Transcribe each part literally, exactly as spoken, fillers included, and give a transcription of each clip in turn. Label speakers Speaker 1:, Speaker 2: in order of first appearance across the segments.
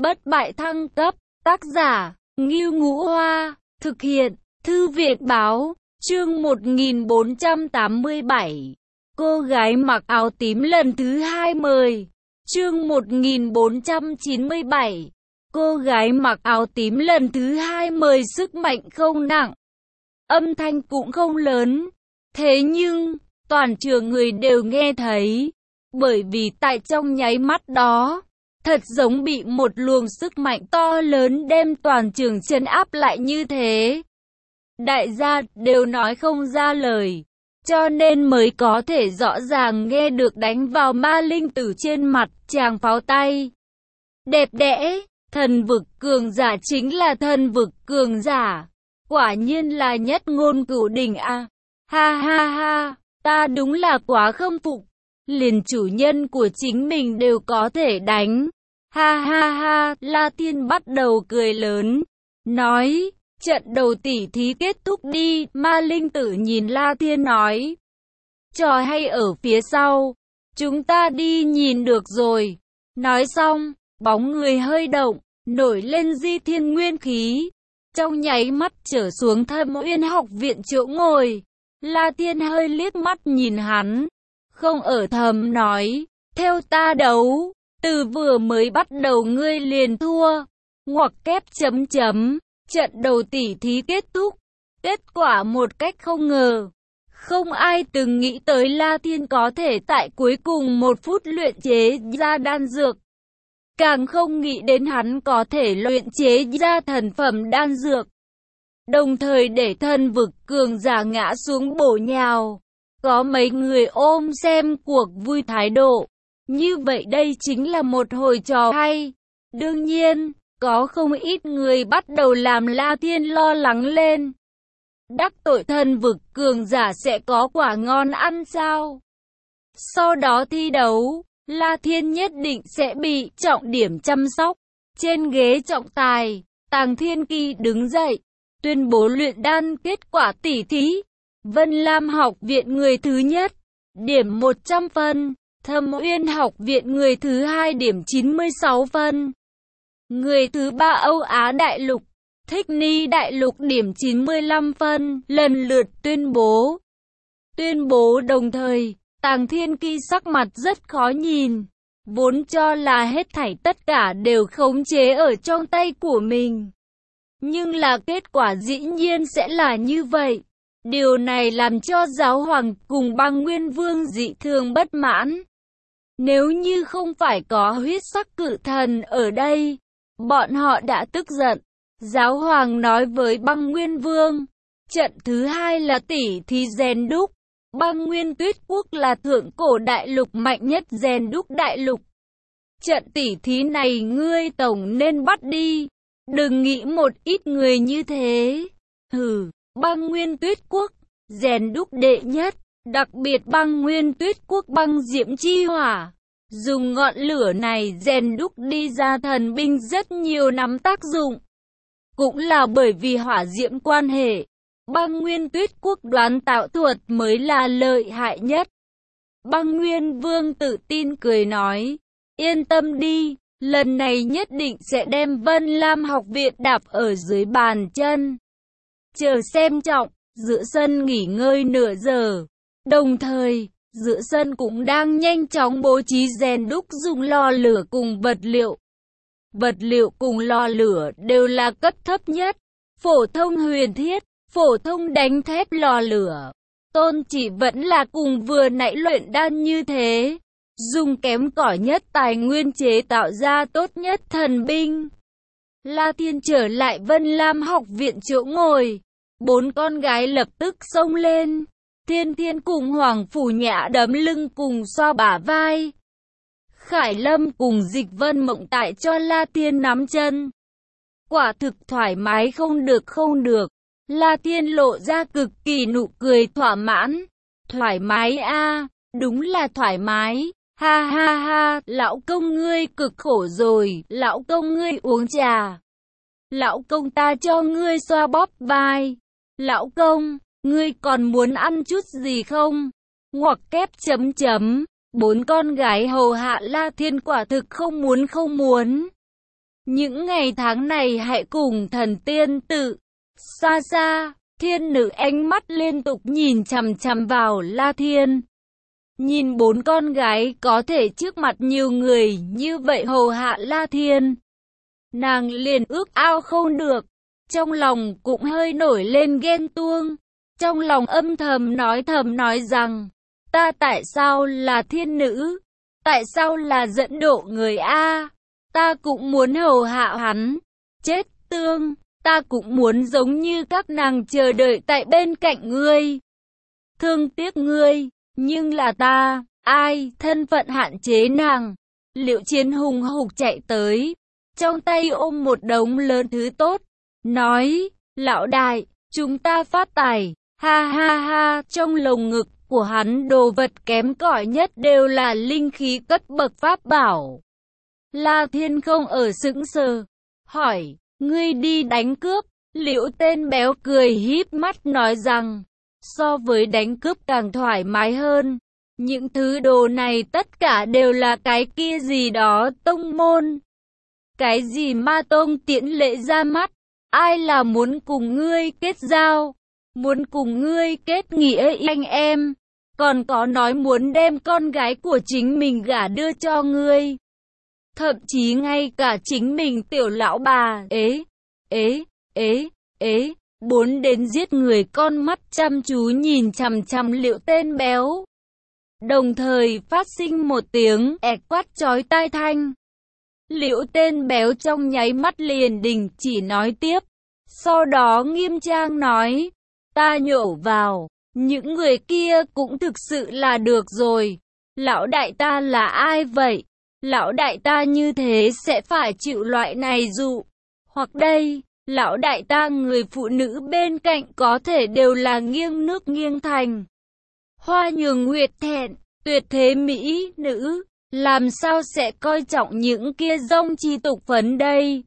Speaker 1: Bất bại thăng cấp, tác giả, Ngưu Ngũ Hoa, thực hiện, Thư viện Báo, chương một nghìn bốn trăm tám mươi bảy. Cô gái mặc áo tím lần thứ hai mời, chương một nghìn bốn trăm chín mươi bảy. Cô gái mặc áo tím lần thứ hai mời sức mạnh không nặng, âm thanh cũng không lớn, thế nhưng, toàn trường người đều nghe thấy, bởi vì tại trong nháy mắt đó, thật giống bị một luồng sức mạnh to lớn đem toàn trường trấn áp lại như thế. Đại gia đều nói không ra lời, cho nên mới có thể rõ ràng nghe được đánh vào ma linh tử trên mặt chàng pháo tay. Đẹp đẽ, thần vực cường giả chính là thần vực cường giả, quả nhiên là nhất ngôn cửu đỉnh a. Ha ha ha, ta đúng là quá khâm phục, liền chủ nhân của chính mình đều có thể đánh. Ha ha ha, La Thiên bắt đầu cười lớn, nói, trận đầu tỉ thí kết thúc đi. Ma linh tử nhìn La Thiên nói, trò hay ở phía sau, chúng ta đi nhìn được rồi. Nói xong, bóng người hơi động, nổi lên di thiên nguyên khí, trong nháy mắt trở xuống Thâm Uyên học viện chỗ ngồi. La Thiên hơi liếc mắt nhìn hắn, không ở thầm nói, theo ta đấu, từ vừa mới bắt đầu ngươi liền thua, ngoặc kép chấm chấm, trận đầu tỉ thí kết thúc, kết quả một cách không ngờ. Không ai từng nghĩ tới La Thiên có thể tại cuối cùng một phút luyện chế ra đan dược. Càng không nghĩ đến hắn có thể luyện chế ra thần phẩm đan dược, đồng thời để thần vực cường giả ngã xuống bổ nhào. Có mấy người ôm xem cuộc vui thái độ. Như vậy đây chính là một hồi trò hay. Đương nhiên, có không ít người bắt đầu làm La Thiên lo lắng lên. Đắc tội thần vực cường giả sẽ có quả ngon ăn sao? Sau đó thi đấu, La Thiên nhất định sẽ bị trọng điểm chăm sóc. Trên ghế trọng tài, Tàng Thiên Kỳ đứng dậy, tuyên bố luyện đan kết quả tỉ thí. Vân Lam học viện người thứ nhất, điểm một trăm phân. Thâm Uyên học viện người thứ hai điểm chín mươi sáu phân. Người thứ ba Âu Á đại lục, Thích Ni đại lục điểm chín mươi lăm phân, lần lượt tuyên bố. Tuyên bố đồng thời, Tàng Thiên Kỳ sắc mặt rất khó nhìn, vốn cho là hết thảy tất cả đều khống chế ở trong tay của mình. Nhưng là kết quả dĩ nhiên sẽ là như vậy. Điều này làm cho giáo hoàng cùng Băng Nguyên Vương dị thường bất mãn. Nếu như không phải có huyết sắc cự thần ở đây, bọn họ đã tức giận. Giáo hoàng nói với Băng Nguyên Vương, trận thứ hai là tỉ thí rèn đúc. Băng Nguyên Tuyết Quốc là thượng cổ đại lục mạnh nhất rèn đúc đại lục. Trận tỉ thí này ngươi tổng nên bắt đi. Đừng nghĩ một ít người như thế. Hừ, Băng Nguyên Tuyết Quốc, rèn đúc đệ nhất. Đặc biệt Băng Nguyên Tuyết Quốc băng diễm chi hỏa, dùng ngọn lửa này rèn đúc đi ra thần binh rất nhiều nắm tác dụng. Cũng là bởi vì hỏa diễm quan hệ, Băng Nguyên Tuyết Quốc đoán tạo thuật mới là lợi hại nhất. Băng Nguyên Vương tự tin cười nói, yên tâm đi, lần này nhất định sẽ đem Vân Lam học viện đạp ở dưới bàn chân. Chờ xem trọng, giữa sân nghỉ ngơi nửa giờ. Đồng thời, giữa sân cũng đang nhanh chóng bố trí rèn đúc dùng lò lửa cùng vật liệu. Vật liệu cùng lò lửa đều là cấp thấp nhất, phổ thông huyền thiết, phổ thông đánh thép lò lửa. Tôn chỉ vẫn là cùng vừa nãy luyện đan như thế, dùng kém cỏi nhất tài nguyên chế tạo ra tốt nhất thần binh. La Thiên trở lại Vân Lam học viện chỗ ngồi, bốn con gái lập tức xông lên. Thiên Thiên cùng Hoàng Phủ Nhã đấm lưng cùng xoa bả vai. Khải Lâm cùng Dịch Vân Mộng tại cho La Thiên nắm chân. Quả thực thoải mái không được không được. La Thiên lộ ra cực kỳ nụ cười thỏa mãn. Thoải mái a, à, đúng là thoải mái. Ha ha ha, lão công ngươi cực khổ rồi, lão công ngươi uống trà. Lão công ta cho ngươi xoa bóp vai. Lão công, ngươi còn muốn ăn chút gì không? Ngoặc kép chấm chấm, bốn con gái hầu hạ La Thiên quả thực không muốn không muốn. Những ngày tháng này hãy cùng thần tiên tự. Xa xa, thiên nữ ánh mắt liên tục nhìn chằm chằm vào La Thiên. Nhìn bốn con gái có thể trước mặt nhiều người như vậy hầu hạ La Thiên. Nàng liền ước ao không được, trong lòng cũng hơi nổi lên ghen tuông. Trong lòng âm thầm nói thầm nói rằng, ta tại sao là thiên nữ? Tại sao là dẫn độ người A? Ta cũng muốn hầu hạ hắn. Chết tương, ta cũng muốn giống như các nàng chờ đợi tại bên cạnh ngươi. Thương tiếc ngươi, nhưng là ta, ai, thân phận hạn chế nàng. Liễu Chiến hùng hục chạy tới, trong tay ôm một đống lớn thứ tốt, nói, lão đại, chúng ta phát tài, ha ha ha, trong lồng ngực của hắn đồ vật kém cỏi nhất đều là linh khí cấp bậc pháp bảo. La Thiên không ở sững sờ, hỏi, ngươi đi đánh cướp? Liễu tên béo cười híp mắt nói rằng, so với đánh cướp càng thoải mái hơn. Những thứ đồ này tất cả đều là cái kia gì đó tông môn. Cái gì ma tông tiễn lệ ra mắt, ai là muốn cùng ngươi kết giao, muốn cùng ngươi kết nghĩa anh em, còn có nói muốn đem con gái của chính mình gả đưa cho ngươi. Thậm chí ngay cả chính mình tiểu lão bà, ế, ế, ế, ế, bốn đến giết người con mắt chăm chú nhìn chằm chằm Liễu tên béo. Đồng thời phát sinh một tiếng ẹt quát chói tai thanh. Liễu tên béo trong nháy mắt liền đình chỉ nói tiếp. Sau đó nghiêm trang nói, ta nhổ vào, những người kia cũng thực sự là được rồi. Lão đại ta là ai vậy? Lão đại ta như thế sẽ phải chịu loại này dụ. Hoặc đây, lão đại ta người phụ nữ bên cạnh có thể đều là nghiêng nước nghiêng thành. Hoa nhường nguyệt thẹn, tuyệt thế mỹ nữ, làm sao sẽ coi trọng những kia dông chi tục phấn đây?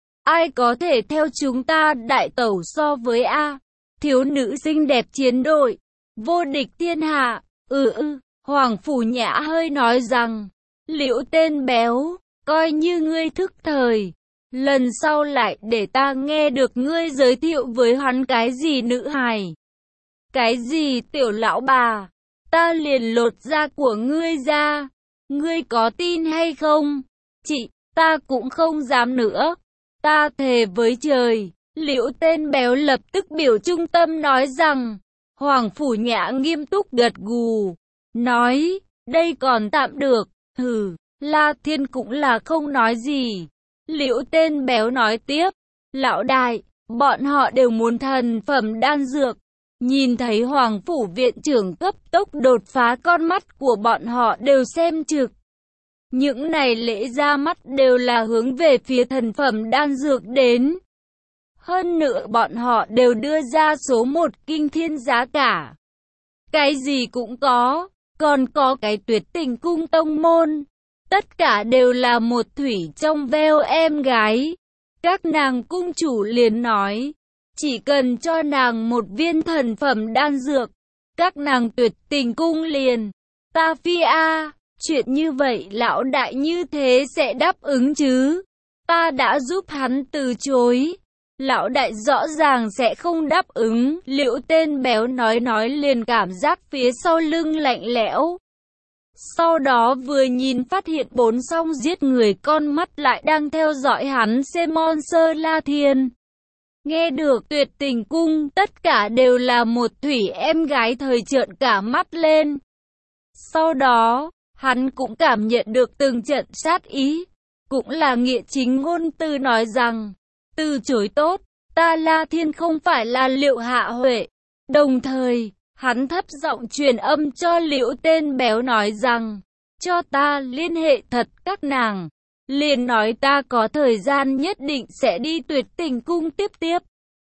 Speaker 1: Ai có thể theo chúng ta đại tẩu so với A? Thiếu nữ xinh đẹp chiến đội, vô địch thiên hạ, ừ ừ, Hoàng Phủ Nhã hơi nói rằng, Liễu tên béo, coi như ngươi thức thời, lần sau lại để ta nghe được ngươi giới thiệu với hắn cái gì nữ hài. Cái gì tiểu lão bà, ta liền lột da của ngươi ra, ngươi có tin hay không? Chị, ta cũng không dám nữa, ta thề với trời. Liễu tên béo lập tức biểu trung tâm nói rằng, Hoàng Phủ Nhã nghiêm túc gật gù, nói, đây còn tạm được, hừ, La Thiên cũng là không nói gì. Liễu tên béo nói tiếp, lão đại, bọn họ đều muốn thần phẩm đan dược, nhìn thấy Hoàng Phủ viện trưởng cấp tốc đột phá con mắt của bọn họ đều xem trực. Những này lễ ra mắt đều là hướng về phía thần phẩm đan dược đến. Hơn nữa bọn họ đều đưa ra số một kinh thiên giá cả. Cái gì cũng có, còn có cái tuyệt tình cung tông môn. Tất cả đều là một thủy trong veo em gái. Các nàng cung chủ liền nói, chỉ cần cho nàng một viên thần phẩm đan dược, các nàng tuyệt tình cung liền. Ta phi a, chuyện như vậy lão đại như thế sẽ đáp ứng chứ? Ta đã giúp hắn từ chối. Lão đại rõ ràng sẽ không đáp ứng. Liễu tên béo nói nói liền cảm giác phía sau lưng lạnh lẽo. Sau đó vừa nhìn phát hiện bốn song giết người con mắt lại đang theo dõi hắn xem monster La Thiên. Nghe được tuyệt tình cung, tất cả đều là một thủy em gái thời trợn cả mắt lên. Sau đó, hắn cũng cảm nhận được từng trận sát ý, cũng là nghĩa chính ngôn từ nói rằng, từ chối tốt, ta La Thiên không phải là Liệu Hạ Huệ. Đồng thời, hắn thấp giọng truyền âm cho Liễu tên béo nói rằng, cho ta liên hệ thật các nàng. Liền nói ta có thời gian nhất định sẽ đi tuyệt tình cung tiếp tiếp.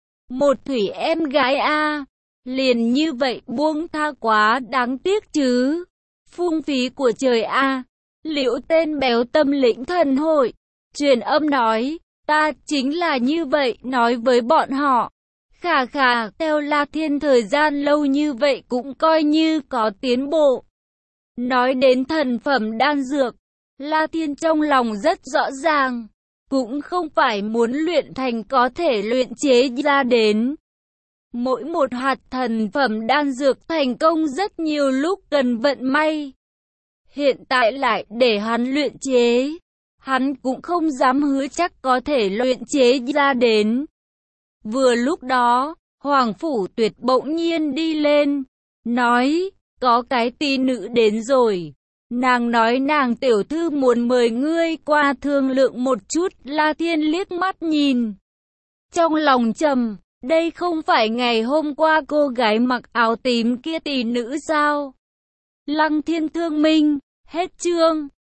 Speaker 1: Một thủy em gái a, liền như vậy buông tha quá đáng tiếc chứ. Phung phí của trời a. Liễu tên béo tâm lĩnh thần hội, truyền âm nói, ta chính là như vậy nói với bọn họ. Khà khà, theo La Thiên thời gian lâu như vậy cũng coi như có tiến bộ. Nói đến thần phẩm đan dược, La Thiên trong lòng rất rõ ràng. cũng không phải muốn luyện thành có thể luyện chế ra đến. Mỗi một hạt thần phẩm đan dược thành công rất nhiều lúc cần vận may. Hiện tại lại để hắn luyện chế, hắn cũng không dám hứa chắc có thể luyện chế ra đến. Vừa lúc đó, Hoàng Phủ Tuyệt bỗng nhiên đi lên, nói, có cái tỷ nữ đến rồi. Nàng nói nàng tiểu thư muốn mời ngươi qua thương lượng một chút. La Thiên liếc mắt nhìn, trong lòng trầm, đây không phải ngày hôm qua cô gái mặc áo tím kia tỷ nữ sao? Lăng Thiên thương minh, hết chương.